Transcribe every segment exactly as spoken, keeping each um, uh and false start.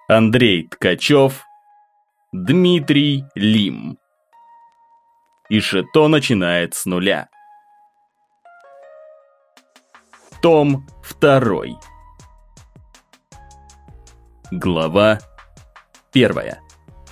Андрей Ткачев, Дмитрий Лим. И Шито начинает с нуля. Том второй. Глава первая.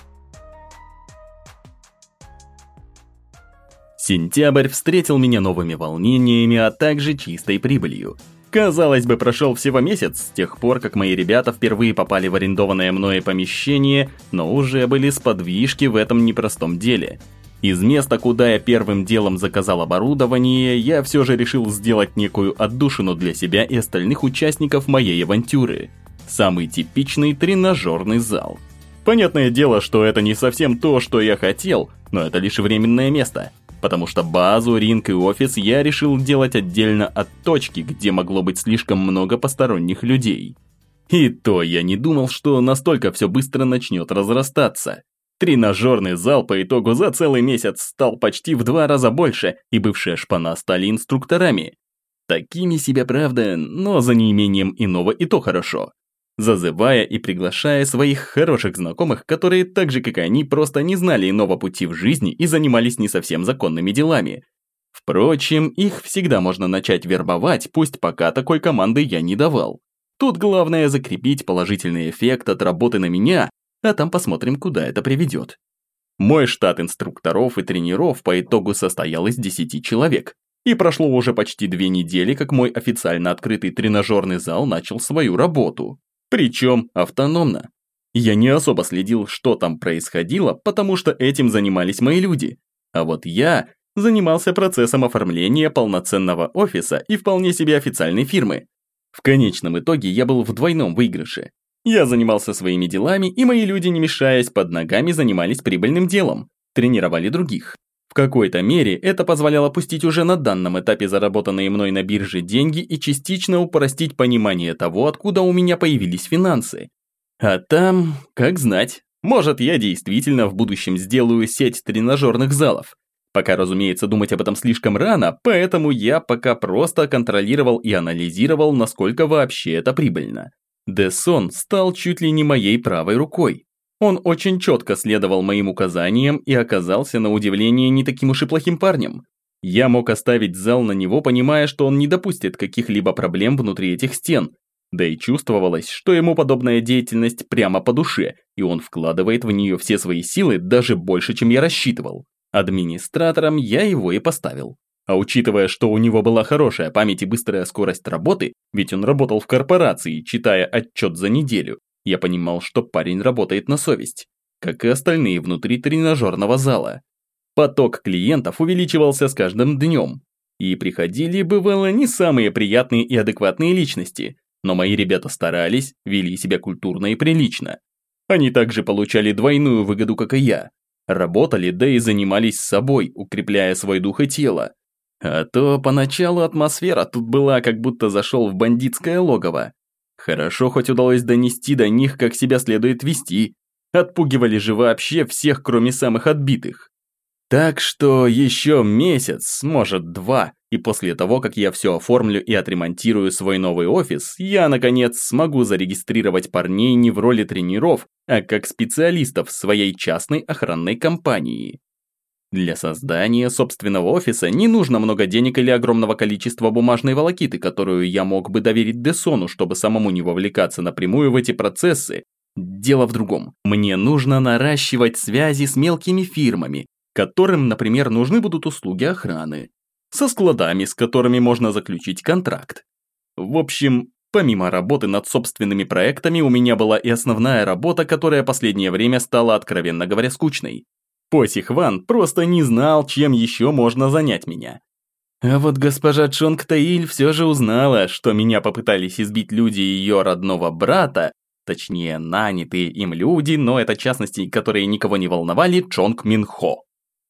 Сентябрь встретил меня новыми волнениями, а также чистой прибылью. Казалось бы, прошел всего месяц с тех пор, как мои ребята впервые попали в арендованное мною помещение, но уже были сподвижки в этом непростом деле. Из места, куда я первым делом заказал оборудование, я все же решил сделать некую отдушину для себя и остальных участников моей авантюры. Самый типичный тренажерный зал. Понятное дело, что это не совсем то, что я хотел, но это лишь временное место. Потому что базу, ринг и офис я решил делать отдельно от точки, где могло быть слишком много посторонних людей. И то я не думал, что настолько все быстро начнет разрастаться. Тренажерный зал по итогу за целый месяц стал почти в два раза больше, и бывшие шпана стали инструкторами. Такими себя, правда, но за неимением иного и то хорошо. Зазывая и приглашая своих хороших знакомых, которые так же, как и они, просто не знали иного пути в жизни и занимались не совсем законными делами. Впрочем, их всегда можно начать вербовать, пусть пока такой команды я не давал. Тут главное закрепить положительный эффект от работы на меня, а там посмотрим, куда это приведет. Мой штат инструкторов и тренеров по итогу состоял из десяти человек. И прошло уже почти две недели, как мой официально открытый тренажерный зал начал свою работу. Причем автономно. Я не особо следил, что там происходило, потому что этим занимались мои люди. А вот я занимался процессом оформления полноценного офиса и вполне себе официальной фирмы. В конечном итоге я был в двойном выигрыше. Я занимался своими делами, и мои люди, не мешаясь под ногами, занимались прибыльным делом, тренировали других. В какой-то мере это позволяло пустить уже на данном этапе заработанные мной на бирже деньги и частично упростить понимание того, откуда у меня появились финансы. А там, как знать, может, я действительно в будущем сделаю сеть тренажерных залов. Пока, разумеется, думать об этом слишком рано, поэтому я пока просто контролировал и анализировал, насколько вообще это прибыльно. Дессон стал чуть ли не моей правой рукой. Он очень четко следовал моим указаниям и оказался, на удивление, не таким уж и плохим парнем. Я мог оставить зал на него, понимая, что он не допустит каких-либо проблем внутри этих стен. Да и чувствовалось, что ему подобная деятельность прямо по душе, и он вкладывает в нее все свои силы даже больше, чем я рассчитывал. Администратором я его и поставил. А учитывая, что у него была хорошая память и быстрая скорость работы, ведь он работал в корпорации, читая отчет за неделю, я понимал, что парень работает на совесть, как и остальные внутри тренажерного зала. Поток клиентов увеличивался с каждым днем, и приходили, бывало, не самые приятные и адекватные личности, но мои ребята старались, вели себя культурно и прилично. Они также получали двойную выгоду, как и я. Работали, да и занимались собой, укрепляя свой дух и тело. А то поначалу атмосфера тут была, как будто зашел в бандитское логово. Хорошо хоть удалось донести до них, как себя следует вести. Отпугивали же вообще всех, кроме самых отбитых. Так что еще месяц, может два, и после того, как я все оформлю и отремонтирую свой новый офис, я, наконец, смогу зарегистрировать парней не в роли тренеров, а как специалистов своей частной охранной компании. Для создания собственного офиса не нужно много денег или огромного количества бумажной волокиты, которую я мог бы доверить Дессону, чтобы самому не вовлекаться напрямую в эти процессы. Дело в другом. Мне нужно наращивать связи с мелкими фирмами, которым, например, нужны будут услуги охраны, со складами, с которыми можно заключить контракт. В общем, помимо работы над собственными проектами, у меня была и основная работа, которая последнее время стала, откровенно говоря, скучной. Поси Хван просто не знал, чем еще можно занять меня. А вот госпожа Чонг Таиль все же узнала, что меня попытались избить люди ее родного брата, точнее, нанятые им люди, но это частности, которые никого не волновали, Чонг Мин Хо.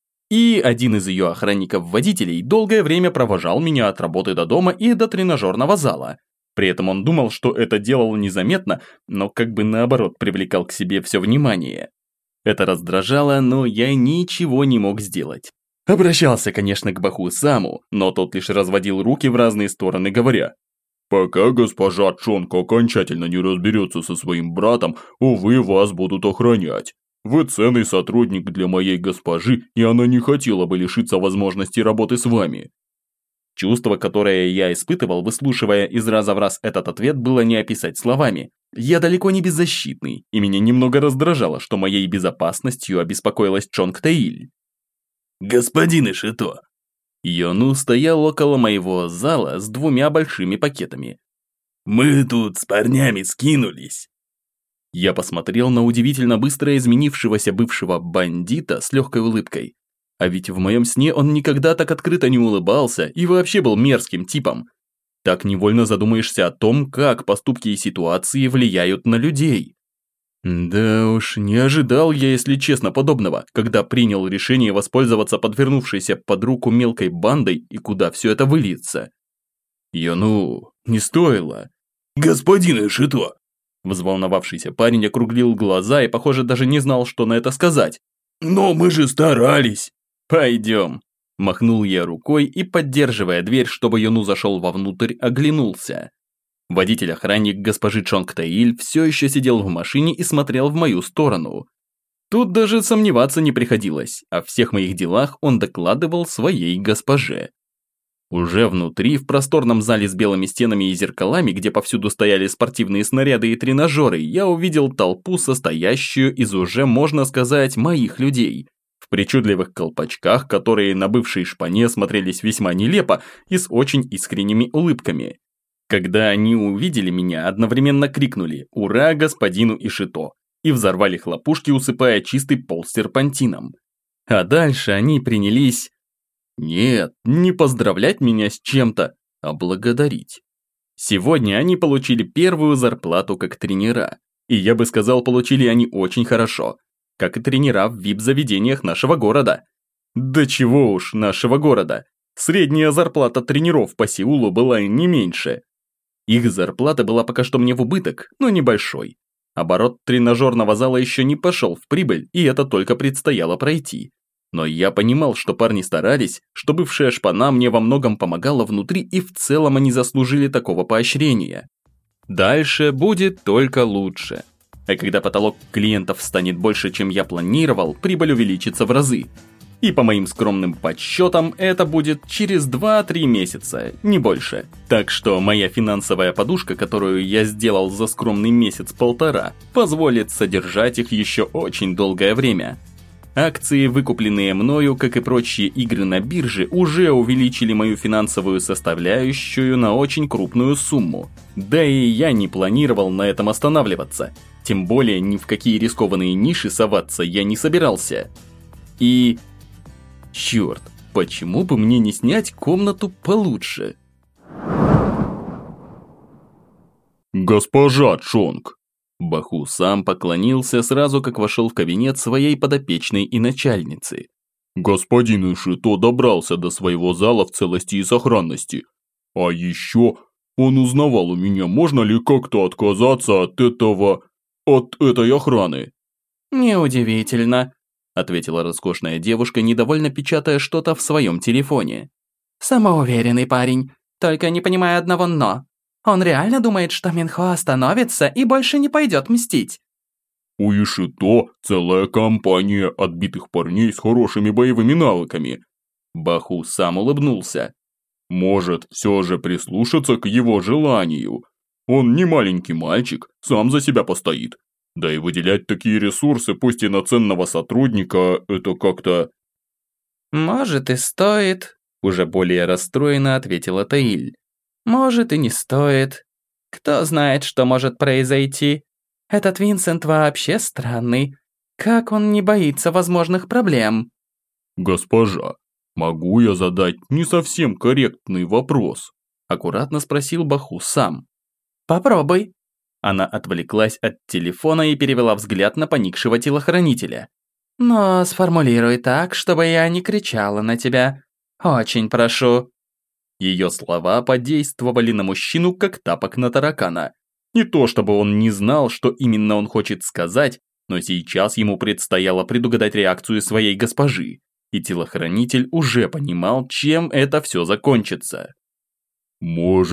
И один из ее охранников-водителей долгое время провожал меня от работы до дома и до тренажерного зала. При этом он думал, что это делал незаметно, но как бы наоборот привлекал к себе все внимание. Это раздражало, но я ничего не мог сделать. Обращался, конечно, к Баху Саму, но тот лишь разводил руки в разные стороны, говоря: Пока госпожа Чонг окончательно не разберется со своим братом, увы, вас будут охранять. Вы ценный сотрудник для моей госпожи, и она не хотела бы лишиться возможности работы с вами». Чувство, которое я испытывал, выслушивая из раза в раз этот ответ, было не описать словами. Я далеко не беззащитный, и меня немного раздражало, что моей безопасностью обеспокоилась Чонг Тэиль. «Господин Ишито!» Йону стоял около моего зала с двумя большими пакетами. «Мы тут с парнями скинулись». Я посмотрел на удивительно быстро изменившегося бывшего бандита с легкой улыбкой. А ведь в моем сне он никогда так открыто не улыбался и вообще был мерзким типом. Так невольно задумаешься о том, как поступки и ситуации влияют на людей. Да уж, не ожидал я, если честно, подобного, когда принял решение воспользоваться подвернувшейся под руку мелкой бандой и куда все это выльется. Йону, не стоило. «Господин Ишито!» Взволновавшийся парень округлил глаза и, похоже, даже не знал, что на это сказать. «Но мы же старались!» «Пойдем!» Махнул я рукой и, поддерживая дверь, чтобы Йону зашел вовнутрь, оглянулся. Водитель-охранник госпожи Чонг Тэиль все еще сидел в машине и смотрел в мою сторону. Тут даже сомневаться не приходилось, о всех моих делах он докладывал своей госпоже. Уже внутри, в просторном зале с белыми стенами и зеркалами, где повсюду стояли спортивные снаряды и тренажеры, я увидел толпу, состоящую из уже, можно сказать, моих людей. В причудливых колпачках, которые на бывшей шпане смотрелись весьма нелепо и с очень искренними улыбками. Когда они увидели меня, одновременно крикнули «Ура господину Ишито!» и взорвали хлопушки, усыпая чистый пол серпантином. А дальше они принялись... Нет, не поздравлять меня с чем-то, а благодарить. Сегодня они получили первую зарплату как тренера. И я бы сказал, получили они очень хорошо. Как и тренера в ви ай пи-заведениях нашего города. Да чего уж нашего города. Средняя зарплата тренеров по Сеулу была не меньше. Их зарплата была пока что мне в убыток, но небольшой. Оборот тренажерного зала еще не пошел в прибыль, и это только предстояло пройти. Но я понимал, что парни старались, что бывшая шпана мне во многом помогала внутри, и в целом они заслужили такого поощрения. Дальше будет только лучше. А когда потолок клиентов станет больше, чем я планировал, прибыль увеличится в разы. И по моим скромным подсчетам, это будет через два-три месяца, не больше. Так что моя финансовая подушка, которую я сделал за скромный месяц-полтора, позволит содержать их еще очень долгое время. Акции, выкупленные мною, как и прочие игры на бирже, уже увеличили мою финансовую составляющую на очень крупную сумму. Да и я не планировал на этом останавливаться. Тем более ни в какие рискованные ниши соваться я не собирался. И... Черт, почему бы мне не снять комнату получше? «Госпожа Чонг!» Баху сам поклонился сразу, как вошел в кабинет своей подопечной и начальницы. «Господин Ишито добрался до своего зала в целости и сохранности. А еще он узнавал у меня, можно ли как-то отказаться от этого... от этой охраны». «Неудивительно», – ответила роскошная девушка, недовольно печатая что-то в своем телефоне. «Самоуверенный парень, только не понимая одного «но». Он реально думает, что Минхо остановится и больше не пойдет мстить?» «У Ишито целая компания отбитых парней с хорошими боевыми навыками». Баху сам улыбнулся. «Может, все же прислушаться к его желанию. Он не маленький мальчик, сам за себя постоит. Да и выделять такие ресурсы, пусть и на ценного сотрудника, это как-то...» «Может и стоит», – уже более расстроенно ответила Тэиль. «Может и не стоит. Кто знает, что может произойти. Этот Винсент вообще странный. Как он не боится возможных проблем?» «Госпожа, могу я задать не совсем корректный вопрос?» – аккуратно спросил Баху сам. «Попробуй». Она отвлеклась от телефона и перевела взгляд на поникшего телохранителя. «Но сформулируй так, чтобы я не кричала на тебя. Очень прошу». Ее слова подействовали на мужчину, как тапок на таракана. Не то чтобы он не знал, что именно он хочет сказать, но сейчас ему предстояло предугадать реакцию своей госпожи, и телохранитель уже понимал, чем это все закончится. «Может,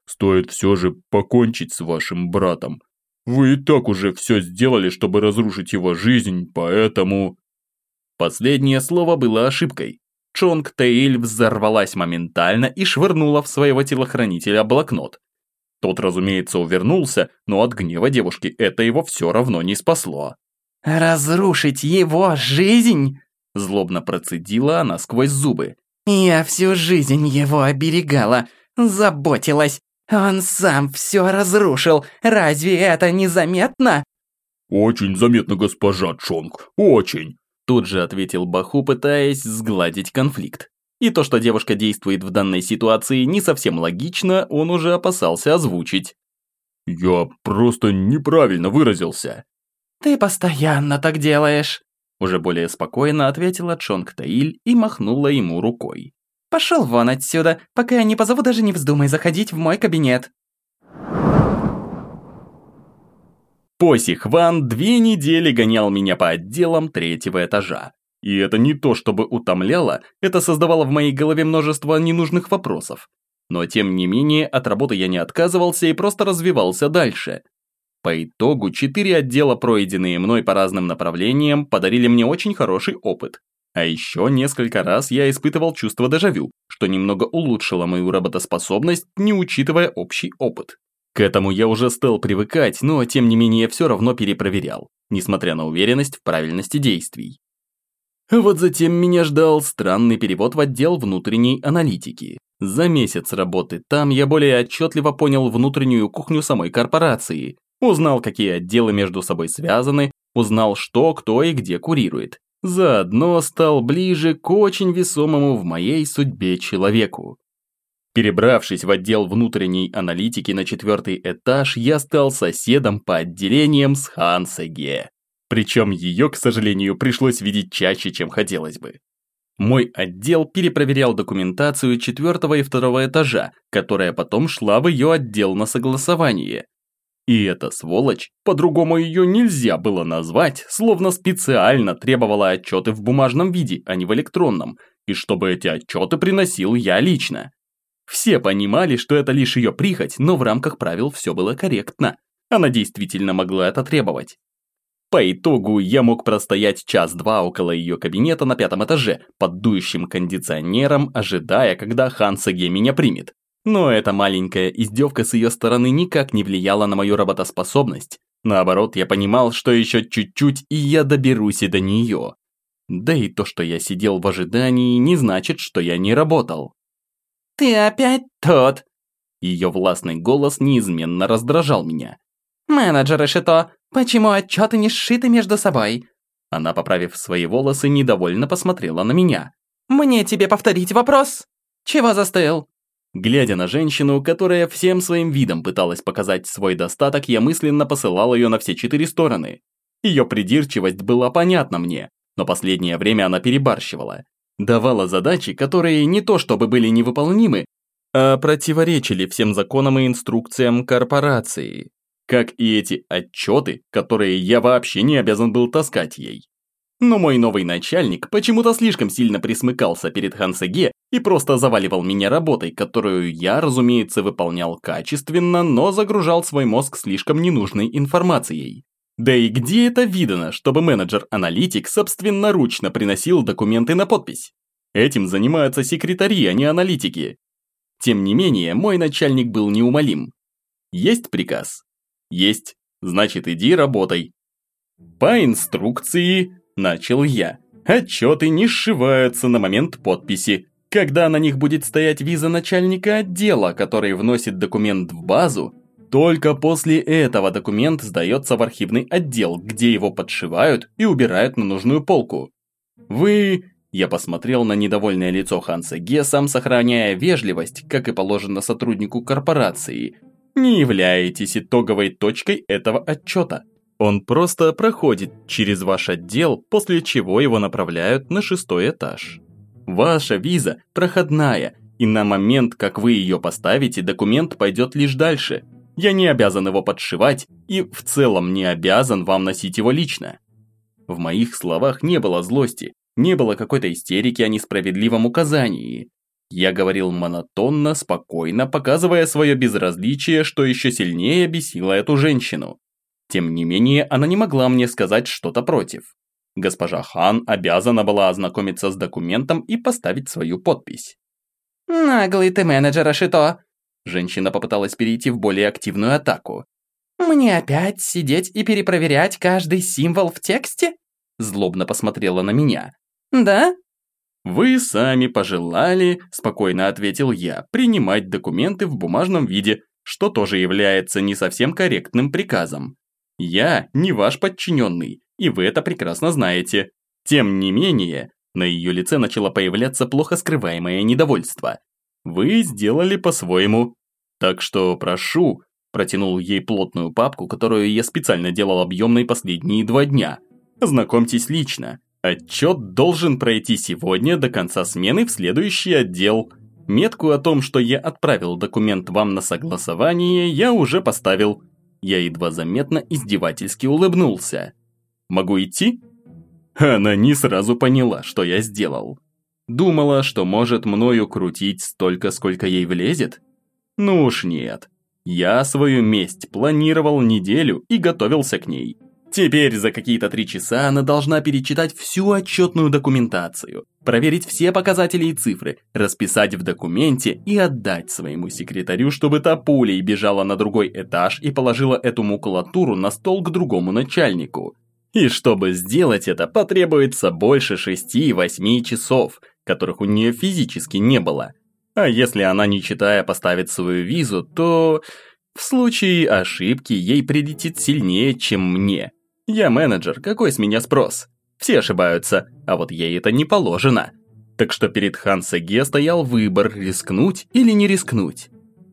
Стоит все же покончить с вашим братом. Вы и так уже все сделали, чтобы разрушить его жизнь, поэтому...» Последнее слово было ошибкой. Чонг Тэиль взорвалась моментально и швырнула в своего телохранителя блокнот. Тот, разумеется, увернулся, но от гнева девушки это его все равно не спасло. «Разрушить его жизнь?» – злобно процедила она сквозь зубы. «Я всю жизнь его оберегала, заботилась. Он сам все разрушил. Разве это незаметно?» «Очень заметно, госпожа Чонг, очень!» Тут же ответил Баху, пытаясь сгладить конфликт. И то, что девушка действует в данной ситуации не совсем логично, он уже опасался озвучить. «Я просто неправильно выразился». «Ты постоянно так делаешь», – уже более спокойно ответила Чонг Тэиль и махнула ему рукой. «Пошел вон отсюда, пока я не позову, даже не вздумай заходить в мой кабинет». Поси Хван две недели гонял меня по отделам третьего этажа. И это не то чтобы утомляло, это создавало в моей голове множество ненужных вопросов. Но тем не менее, от работы я не отказывался и просто развивался дальше. По итогу, четыре отдела, пройденные мной по разным направлениям, подарили мне очень хороший опыт. А еще несколько раз я испытывал чувство дежавю, что немного улучшило мою работоспособность, не учитывая общий опыт. К этому я уже стал привыкать, но тем не менее все равно перепроверял, несмотря на уверенность в правильности действий. Вот затем меня ждал странный перевод в отдел внутренней аналитики. За месяц работы там я более отчетливо понял внутреннюю кухню самой корпорации, узнал, какие отделы между собой связаны, узнал, что, кто и где курирует. Заодно стал ближе к очень весомому в моей судьбе человеку. Перебравшись в отдел внутренней аналитики на четвертый этаж, я стал соседом по отделениям с Хан Сэге. Причем ее, к сожалению, пришлось видеть чаще, чем хотелось бы. Мой отдел перепроверял документацию четвертого и второго этажа, которая потом шла в ее отдел на согласование. И эта сволочь, по-другому ее нельзя было назвать, словно специально требовала отчеты в бумажном виде, а не в электронном, и чтобы эти отчеты приносил я лично. Все понимали, что это лишь ее прихоть, но в рамках правил все было корректно. Она действительно могла это требовать. По итогу я мог простоять час-два около ее кабинета на пятом этаже, под дующим кондиционером, ожидая, когда Хан Сэге меня примет. Но эта маленькая издевка с ее стороны никак не влияла на мою работоспособность. Наоборот, я понимал, что еще чуть-чуть, и я доберусь и до нее. Да и то, что я сидел в ожидании, не значит, что я не работал. «Ты опять тот!» Ее властный голос неизменно раздражал меня. «Менеджер Ишито, почему отчеты не сшиты между собой?» Она, поправив свои волосы, недовольно посмотрела на меня. «Мне тебе повторить вопрос? Чего застыл?» Глядя на женщину, которая всем своим видом пыталась показать свой достаток, я мысленно посылал ее на все четыре стороны. Ее придирчивость была понятна мне, но последнее время она перебарщивала. Давала задачи, которые не то чтобы были невыполнимы, а противоречили всем законам и инструкциям корпорации. Как и эти отчеты, которые я вообще не обязан был таскать ей. Но мой новый начальник почему-то слишком сильно присмыкался перед Хан Сэге и просто заваливал меня работой, которую я, разумеется, выполнял качественно, но загружал свой мозг слишком ненужной информацией. Да и где это видано, чтобы менеджер-аналитик собственноручно приносил документы на подпись? Этим занимаются секретари, а не аналитики. Тем не менее, мой начальник был неумолим. Есть приказ? Есть. Значит, иди работай. По инструкции начал я. Отчеты не сшиваются на момент подписи. Когда на них будет стоять виза начальника отдела, который вносит документ в базу, только после этого документ сдается в архивный отдел, где его подшивают и убирают на нужную полку. Вы... Я посмотрел на недовольное лицо Хан Сэге, сам сохраняя вежливость, как и положено сотруднику корпорации, не являетесь итоговой точкой этого отчета. Он просто проходит через ваш отдел, после чего его направляют на шестой этаж. Ваша виза проходная, и на момент, как вы ее поставите, документ пойдет лишь дальше. Я не обязан его подшивать и в целом не обязан вам носить его лично. В моих словах не было злости, не было какой-то истерики о несправедливом указании. Я говорил монотонно, спокойно, показывая свое безразличие, что еще сильнее бесило эту женщину. Тем не менее, она не могла мне сказать что-то против. Госпожа Хан обязана была ознакомиться с документом и поставить свою подпись. «Наглый ты менеджер, Ашито!» Женщина попыталась перейти в более активную атаку. «Мне опять сидеть и перепроверять каждый символ в тексте?» Злобно посмотрела на меня. «Да?» «Вы сами пожелали», – спокойно ответил я, – «принимать документы в бумажном виде, что тоже является не совсем корректным приказом. Я не ваш подчиненный, и вы это прекрасно знаете. Тем не менее», на ее лице начало появляться плохо скрываемое недовольство. «Вы сделали по-своему. Так что прошу», – протянул ей плотную папку, которую я специально делал объемной последние два дня. «Ознакомьтесь лично. Отчет должен пройти сегодня до конца смены в следующий отдел. Метку о том, что я отправил документ вам на согласование, я уже поставил». Я едва заметно издевательски улыбнулся. «Могу идти?» Она не сразу поняла, что я сделал. Думала, что может мною крутить столько, сколько ей влезет? Ну уж нет. Я свою месть планировал неделю и готовился к ней. Теперь за какие-то три часа она должна перечитать всю отчетную документацию, проверить все показатели и цифры, расписать в документе и отдать своему секретарю, чтобы та пулей бежала на другой этаж и положила эту макулатуру на стол к другому начальнику. И чтобы сделать это, потребуется больше шести-восьми часов, которых у нее физически не было. А если она, не читая, поставит свою визу, то в случае ошибки ей прилетит сильнее, чем мне. Я менеджер, какой с меня спрос? Все ошибаются, а вот ей это не положено. Так что перед Хан Сэге стоял выбор, рискнуть или не рискнуть.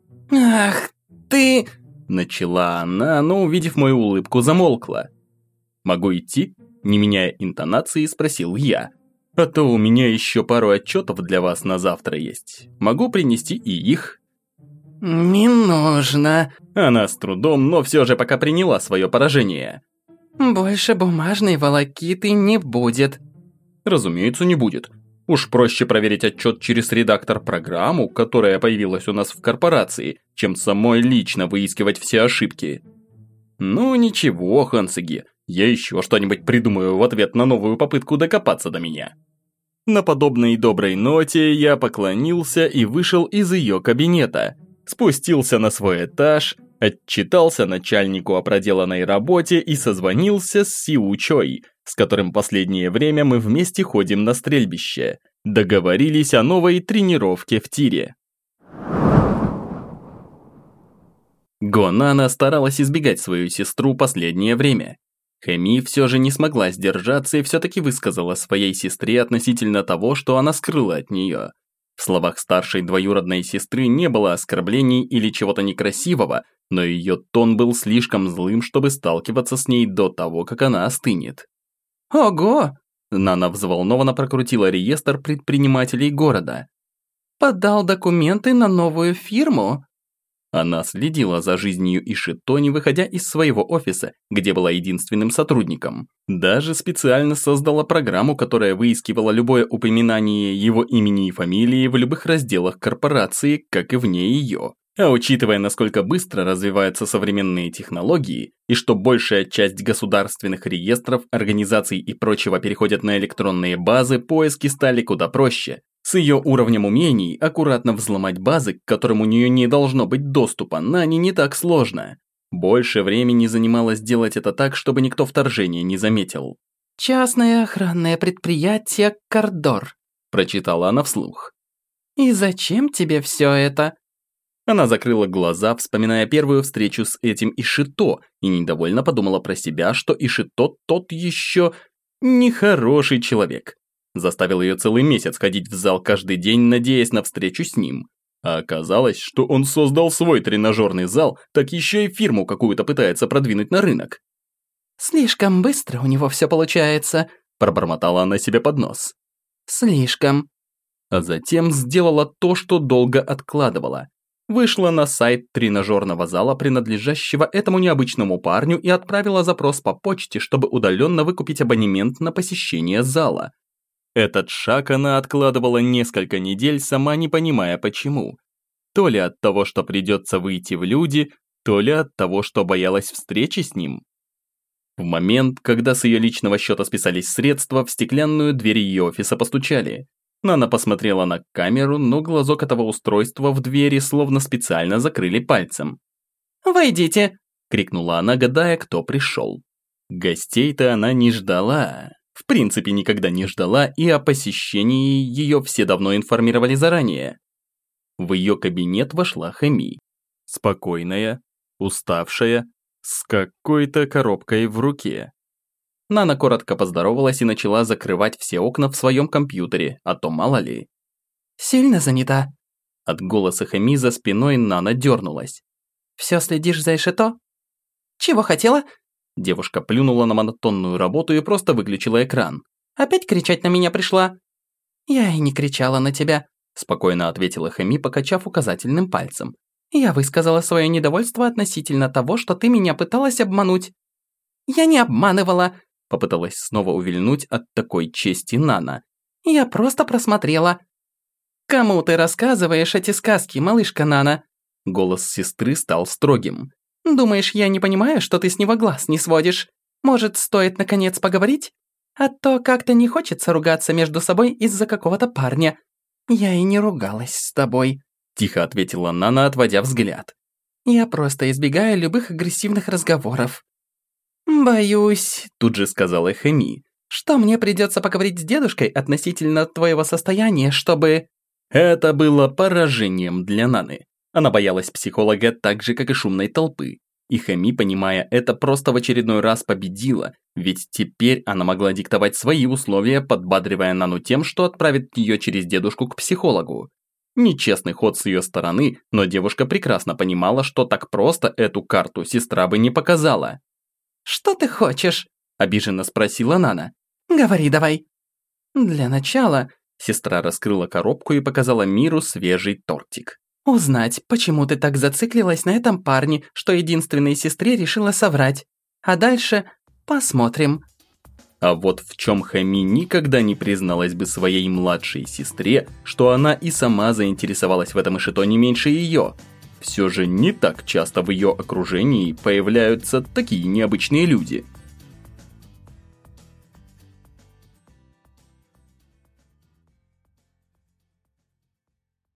«Ах, ты...» Начала она, но, увидев мою улыбку, замолкла. «Могу идти?» Не меняя интонации, спросил я. «А то у меня еще пару отчетов для вас на завтра есть. Могу принести и их». «Не нужно». Она с трудом, но все же пока приняла свое поражение. «Больше бумажной волокиты не будет». Разумеется, не будет. Уж проще проверить отчет через редактор-программу, которая появилась у нас в корпорации, чем самой лично выискивать все ошибки. Ну ничего, Хан Сэге, я еще что-нибудь придумаю в ответ на новую попытку докопаться до меня. На подобной доброй ноте я поклонился и вышел из ее кабинета. Спустился на свой этаж, отчитался начальнику о проделанной работе и созвонился с Сиу Чой, с которым последнее время мы вместе ходим на стрельбище. Договорились о новой тренировке в тире. Гонана старалась избегать свою сестру последнее время. Хэми все же не смогла сдержаться и все-таки высказала своей сестре относительно того, что она скрыла от нее. В словах старшей двоюродной сестры не было оскорблений или чего-то некрасивого, но ее тон был слишком злым, чтобы сталкиваться с ней до того, как она остынет. «Ого!» Нана взволнованно прокрутила реестр предпринимателей города. «Подал документы на новую фирму?» Она следила за жизнью Ишито, не выходя из своего офиса, где была единственным сотрудником. Даже специально создала программу, которая выискивала любое упоминание его имени и фамилии в любых разделах корпорации, как и вне ее. А учитывая, насколько быстро развиваются современные технологии, и что большая часть государственных реестров, организаций и прочего переходят на электронные базы, поиски стали куда проще. С ее уровнем умений аккуратно взломать базы, к которым у нее не должно быть доступа, Нане не так сложно. Больше времени занимало сделать это так, чтобы никто вторжения не заметил. «Частное охранное предприятие «Кордор», – прочитала она вслух. «И зачем тебе все это?» Она закрыла глаза, вспоминая первую встречу с этим Ишито, и недовольно подумала про себя, что Ишито тот еще нехороший человек. Заставил ее целый месяц ходить в зал каждый день, надеясь на встречу с ним. А оказалось, что он создал свой тренажерный зал, так еще и фирму какую-то пытается продвинуть на рынок. «Слишком быстро у него все получается», – пробормотала она себе под нос. «Слишком». А затем сделала то, что долго откладывала. Вышла на сайт тренажерного зала, принадлежащего этому необычному парню, и отправила запрос по почте, чтобы удаленно выкупить абонемент на посещение зала. Этот шаг она откладывала несколько недель, сама не понимая почему. То ли от того, что придется выйти в люди, то ли от того, что боялась встречи с ним. В момент, когда с ее личного счета списались средства, в стеклянную дверь ее офиса постучали. Нана посмотрела на камеру, но глазок этого устройства в двери словно специально закрыли пальцем. «Войдите!» – крикнула она, гадая, кто пришел. Гостей-то она не ждала. В принципе, никогда не ждала, и о посещении ее все давно информировали заранее. В ее кабинет вошла Хэми. Спокойная, уставшая, с какой-то коробкой в руке. Нана коротко поздоровалась и начала закрывать все окна в своем компьютере, а то мало ли. «Сильно занята?» От голоса Хэми за спиной Нана дернулась. «Все следишь за Ишито?» «Чего хотела?» Девушка плюнула на монотонную работу и просто выключила экран. «Опять кричать на меня пришла?» «Я и не кричала на тебя», спокойно ответила Хэми, покачав указательным пальцем. «Я высказала свое недовольство относительно того, что ты меня пыталась обмануть». «Я не обманывала», попыталась снова увильнуть от такой чести Нана. «Я просто просмотрела». «Кому ты рассказываешь эти сказки, малышка Нана?» Голос сестры стал строгим. «Думаешь, я не понимаю, что ты с него глаз не сводишь? Может, стоит наконец поговорить? А то как-то не хочется ругаться между собой из-за какого-то парня. Я и не ругалась с тобой», тихо ответила Нана, отводя взгляд. «Я просто избегаю любых агрессивных разговоров». «Боюсь», тут же сказала Хэми, «что мне придется поговорить с дедушкой относительно твоего состояния, чтобы...» Это было поражением для Наны. Она боялась психолога так же, как и шумной толпы. И Хэми, понимая это, просто в очередной раз победила, ведь теперь она могла диктовать свои условия, подбадривая Нану тем, что отправит ее через дедушку к психологу. Нечестный ход с ее стороны, но девушка прекрасно понимала, что так просто эту карту сестра бы не показала. «Что ты хочешь?» – обиженно спросила Нана. «Говори давай». «Для начала...» – сестра раскрыла коробку и показала миру свежий тортик. «Узнать, почему ты так зациклилась на этом парне, что единственной сестре решила соврать. А дальше посмотрим». А вот в чем Хэми никогда не призналась бы своей младшей сестре, что она и сама заинтересовалась в этом Ишито не меньше ее. Все же не так часто в ее окружении появляются такие необычные люди.